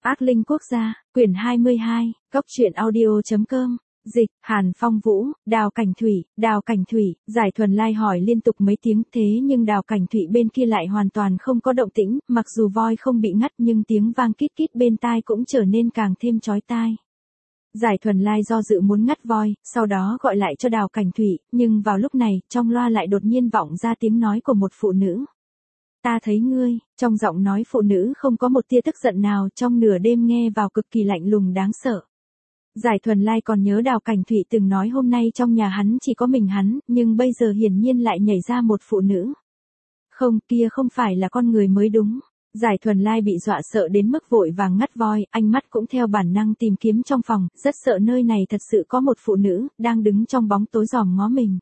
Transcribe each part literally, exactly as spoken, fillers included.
Ác linh quốc gia, quyển hai mươi hai, góc truyện audio.com, dịch, Hàn Phong Vũ, Đào Cảnh Thủy, Đào Cảnh Thủy, Giải Thuần Lai hỏi liên tục mấy tiếng thế nhưng Đào Cảnh Thủy bên kia lại hoàn toàn không có động tĩnh, mặc dù voi không bị ngắt nhưng tiếng vang kít kít bên tai cũng trở nên càng thêm chói tai. Giải Thuần Lai do dự muốn ngắt voi, sau đó gọi lại cho Đào Cảnh Thủy, nhưng vào lúc này, trong loa lại đột nhiên vọng ra tiếng nói của một phụ nữ. Ta thấy ngươi, trong giọng nói phụ nữ không có một tia tức giận nào, trong nửa đêm nghe vào cực kỳ lạnh lùng đáng sợ. Giải Thuần Lai còn nhớ Đào Cảnh Thủy từng nói hôm nay trong nhà hắn chỉ có mình hắn, nhưng bây giờ hiển nhiên lại nhảy ra một phụ nữ. Không, kia không phải là con người mới đúng. Giải Thuần Lai bị dọa sợ đến mức vội vàng ngắt voi, ánh mắt cũng theo bản năng tìm kiếm trong phòng, rất sợ nơi này thật sự có một phụ nữ, đang đứng trong bóng tối dòm ngó mình.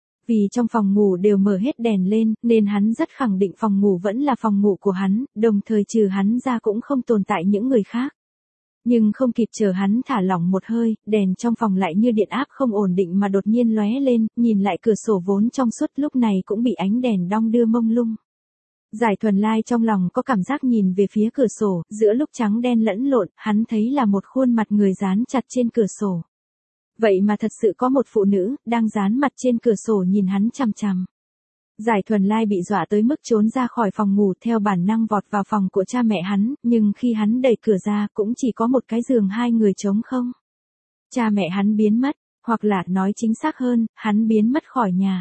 Vì trong phòng ngủ đều mở hết đèn lên, nên hắn rất khẳng định phòng ngủ vẫn là phòng ngủ của hắn, đồng thời trừ hắn ra cũng không tồn tại những người khác. Nhưng không kịp chờ hắn thả lỏng một hơi, đèn trong phòng lại như điện áp không ổn định mà đột nhiên lóe lên, nhìn lại cửa sổ vốn trong suốt lúc này cũng bị ánh đèn đong đưa mông lung. Giải Thuần Lai trong lòng có cảm giác nhìn về phía cửa sổ, giữa lúc trắng đen lẫn lộn, hắn thấy là một khuôn mặt người dán chặt trên cửa sổ. Vậy mà thật sự có một phụ nữ, đang dán mặt trên cửa sổ nhìn hắn chằm chằm. Giải Thuần Lai bị dọa tới mức trốn ra khỏi phòng ngủ theo bản năng vọt vào phòng của cha mẹ hắn, nhưng khi hắn đẩy cửa ra cũng chỉ có một cái giường hai người trống không. Cha mẹ hắn biến mất, hoặc là nói chính xác hơn, hắn biến mất khỏi nhà.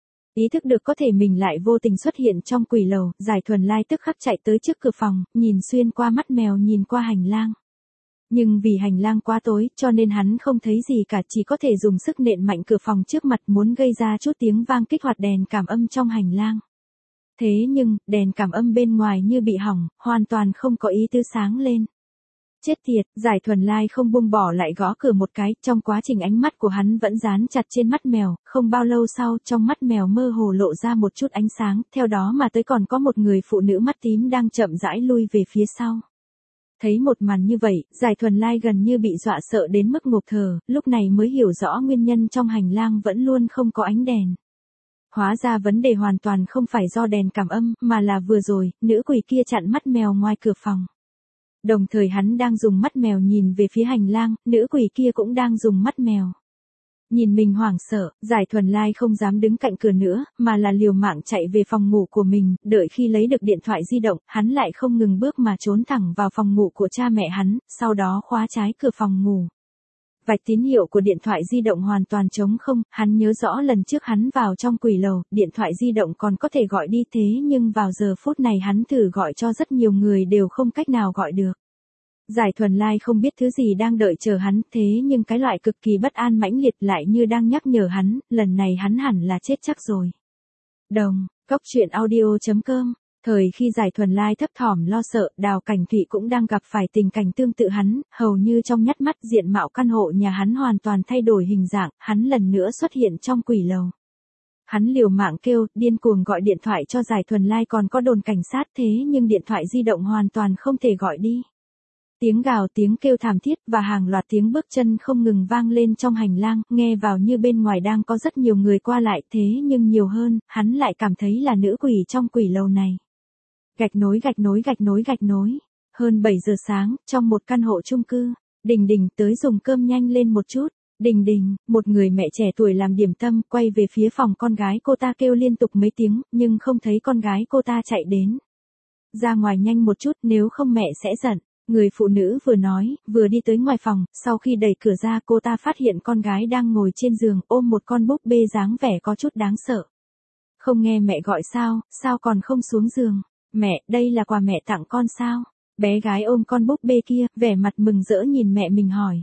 Ý thức được có thể mình lại vô tình xuất hiện trong quỷ lầu, Giải Thuần Lai tức khắc chạy tới trước cửa phòng, nhìn xuyên qua mắt mèo nhìn qua hành lang. Nhưng vì hành lang quá tối, cho nên hắn không thấy gì cả, chỉ có thể dùng sức nện mạnh cửa phòng trước mặt muốn gây ra chút tiếng vang kích hoạt đèn cảm âm trong hành lang. Thế nhưng, đèn cảm âm bên ngoài như bị hỏng, hoàn toàn không có ý tứ sáng lên. Chết tiệt, Giải Thuần Lai không buông bỏ lại gõ cửa một cái, trong quá trình ánh mắt của hắn vẫn dán chặt trên mắt mèo, không bao lâu sau trong mắt mèo mơ hồ lộ ra một chút ánh sáng, theo đó mà tới còn có một người phụ nữ mắt tím đang chậm rãi lui về phía sau. Thấy một màn như vậy, Giải Thuần Lai gần như bị dọa sợ đến mức ngộp thở, lúc này mới hiểu rõ nguyên nhân trong hành lang vẫn luôn không có ánh đèn. Hóa ra vấn đề hoàn toàn không phải do đèn cảm âm, mà là vừa rồi, nữ quỷ kia chặn mắt mèo ngoài cửa phòng. Đồng thời hắn đang dùng mắt mèo nhìn về phía hành lang, nữ quỷ kia cũng đang dùng mắt mèo. Nhìn mình hoảng sợ, Giải Thuần Lai không dám đứng cạnh cửa nữa, mà là liều mạng chạy về phòng ngủ của mình, đợi khi lấy được điện thoại di động, hắn lại không ngừng bước mà trốn thẳng vào phòng ngủ của cha mẹ hắn, sau đó khóa trái cửa phòng ngủ. Vạch tín hiệu của điện thoại di động hoàn toàn trống không, hắn nhớ rõ lần trước hắn vào trong quỷ lầu, điện thoại di động còn có thể gọi đi thế nhưng vào giờ phút này hắn thử gọi cho rất nhiều người đều không cách nào gọi được. Giải Thuần Lai không biết thứ gì đang đợi chờ hắn, thế nhưng cái loại cực kỳ bất an mãnh liệt lại như đang nhắc nhở hắn, lần này hắn hẳn là chết chắc rồi. Đồng, góc truyện audio.com, thời khi Giải Thuần Lai thấp thỏm lo sợ, Đào Cảnh Thủy cũng đang gặp phải tình cảnh tương tự hắn, hầu như trong nhắt mắt diện mạo căn hộ nhà hắn hoàn toàn thay đổi hình dạng, hắn lần nữa xuất hiện trong quỷ lầu. Hắn liều mạng kêu, điên cuồng gọi điện thoại cho Giải Thuần Lai còn có đồn cảnh sát thế nhưng điện thoại di động hoàn toàn không thể gọi đi. Tiếng gào tiếng kêu thảm thiết và hàng loạt tiếng bước chân không ngừng vang lên trong hành lang, nghe vào như bên ngoài đang có rất nhiều người qua lại thế nhưng nhiều hơn, hắn lại cảm thấy là nữ quỷ trong quỷ lầu này. Gạch nối gạch nối gạch nối gạch nối. Hơn bảy giờ sáng, trong một căn hộ chung cư, Đình Đình tới dùng cơm nhanh lên một chút. Đình Đình, một người mẹ trẻ tuổi làm điểm tâm, quay về phía phòng con gái cô ta kêu liên tục mấy tiếng, nhưng không thấy con gái cô ta chạy đến. Ra ngoài nhanh một chút nếu không mẹ sẽ giận. Người phụ nữ vừa nói, vừa đi tới ngoài phòng, sau khi đẩy cửa ra cô ta phát hiện con gái đang ngồi trên giường, ôm một con búp bê dáng vẻ có chút đáng sợ. Không nghe mẹ gọi sao, sao còn không xuống giường? Mẹ, đây là quà mẹ tặng con sao? Bé gái ôm con búp bê kia, vẻ mặt mừng rỡ nhìn mẹ mình hỏi.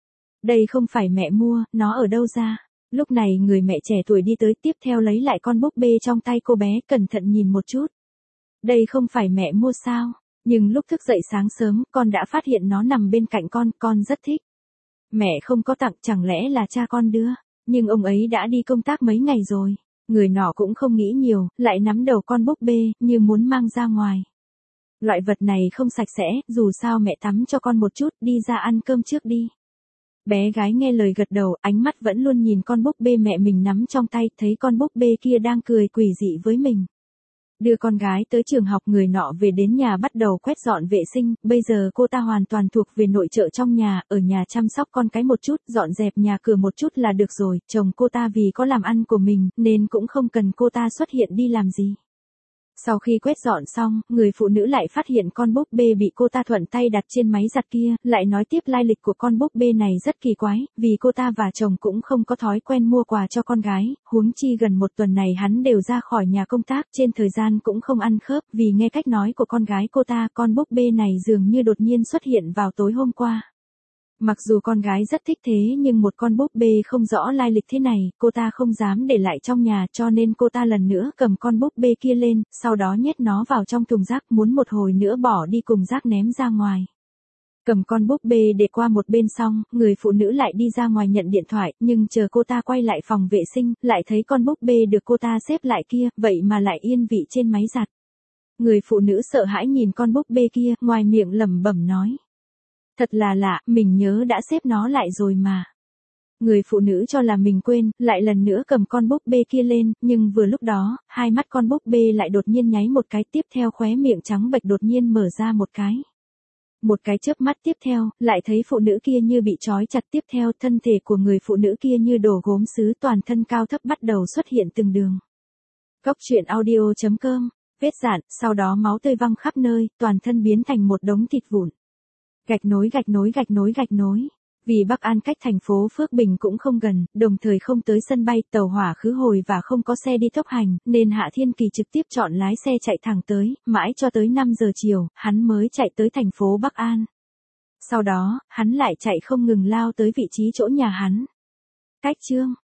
Đây không phải mẹ mua, nó ở đâu ra? Lúc này người mẹ trẻ tuổi đi tới tiếp theo lấy lại con búp bê trong tay cô bé, cẩn thận nhìn một chút. Đây không phải mẹ mua sao? Nhưng lúc thức dậy sáng sớm, con đã phát hiện nó nằm bên cạnh con, con rất thích. Mẹ không có tặng, chẳng lẽ là cha con đưa, nhưng ông ấy đã đi công tác mấy ngày rồi. Người nọ cũng không nghĩ nhiều, lại nắm đầu con búp bê, như muốn mang ra ngoài. Loại vật này không sạch sẽ, dù sao mẹ tắm cho con một chút, đi ra ăn cơm trước đi. Bé gái nghe lời gật đầu, ánh mắt vẫn luôn nhìn con búp bê mẹ mình nắm trong tay, thấy con búp bê kia đang cười quỷ dị với mình. Đưa con gái tới trường học, người nọ về đến nhà bắt đầu quét dọn vệ sinh, bây giờ cô ta hoàn toàn thuộc về nội trợ trong nhà, ở nhà chăm sóc con cái một chút, dọn dẹp nhà cửa một chút là được rồi, chồng cô ta vì có làm ăn của mình, nên cũng không cần cô ta xuất hiện đi làm gì. Sau khi quét dọn xong, người phụ nữ lại phát hiện con búp bê bị cô ta thuận tay đặt trên máy giặt kia, lại nói tiếp lai lịch của con búp bê này rất kỳ quái, vì cô ta và chồng cũng không có thói quen mua quà cho con gái, huống chi gần một tuần này hắn đều ra khỏi nhà công tác, trên thời gian cũng không ăn khớp, vì nghe cách nói của con gái cô ta, con búp bê này dường như đột nhiên xuất hiện vào tối hôm qua. Mặc dù con gái rất thích thế nhưng một con búp bê không rõ lai lịch thế này, cô ta không dám để lại trong nhà cho nên cô ta lần nữa cầm con búp bê kia lên, sau đó nhét nó vào trong thùng rác muốn một hồi nữa bỏ đi cùng rác ném ra ngoài. Cầm con búp bê để qua một bên xong, người phụ nữ lại đi ra ngoài nhận điện thoại, nhưng chờ cô ta quay lại phòng vệ sinh, lại thấy con búp bê được cô ta xếp lại kia, vậy mà lại yên vị trên máy giặt. Người phụ nữ sợ hãi nhìn con búp bê kia, ngoài miệng lẩm bẩm nói. Thật là lạ, mình nhớ đã xếp nó lại rồi mà. Người phụ nữ cho là mình quên, lại lần nữa cầm con búp bê kia lên, nhưng vừa lúc đó, hai mắt con búp bê lại đột nhiên nháy một cái, tiếp theo khóe miệng trắng bệch đột nhiên mở ra một cái. Một cái chớp mắt tiếp theo, lại thấy phụ nữ kia như bị trói chặt, tiếp theo thân thể của người phụ nữ kia như đồ gốm sứ, toàn thân cao thấp bắt đầu xuất hiện từng đường. Cốc truyện audio chấm com, vết dạn, sau đó máu tươi văng khắp nơi, toàn thân biến thành một đống thịt vụn. Gạch nối gạch nối gạch nối gạch nối. Vì Bắc An cách thành phố Phước Bình cũng không gần, đồng thời không tới sân bay, tàu hỏa khứ hồi và không có xe đi tốc hành, nên Hạ Thiên Kỳ trực tiếp chọn lái xe chạy thẳng tới, mãi cho tới năm giờ chiều, hắn mới chạy tới thành phố Bắc An. Sau đó, hắn lại chạy không ngừng lao tới vị trí chỗ nhà hắn. Cách chương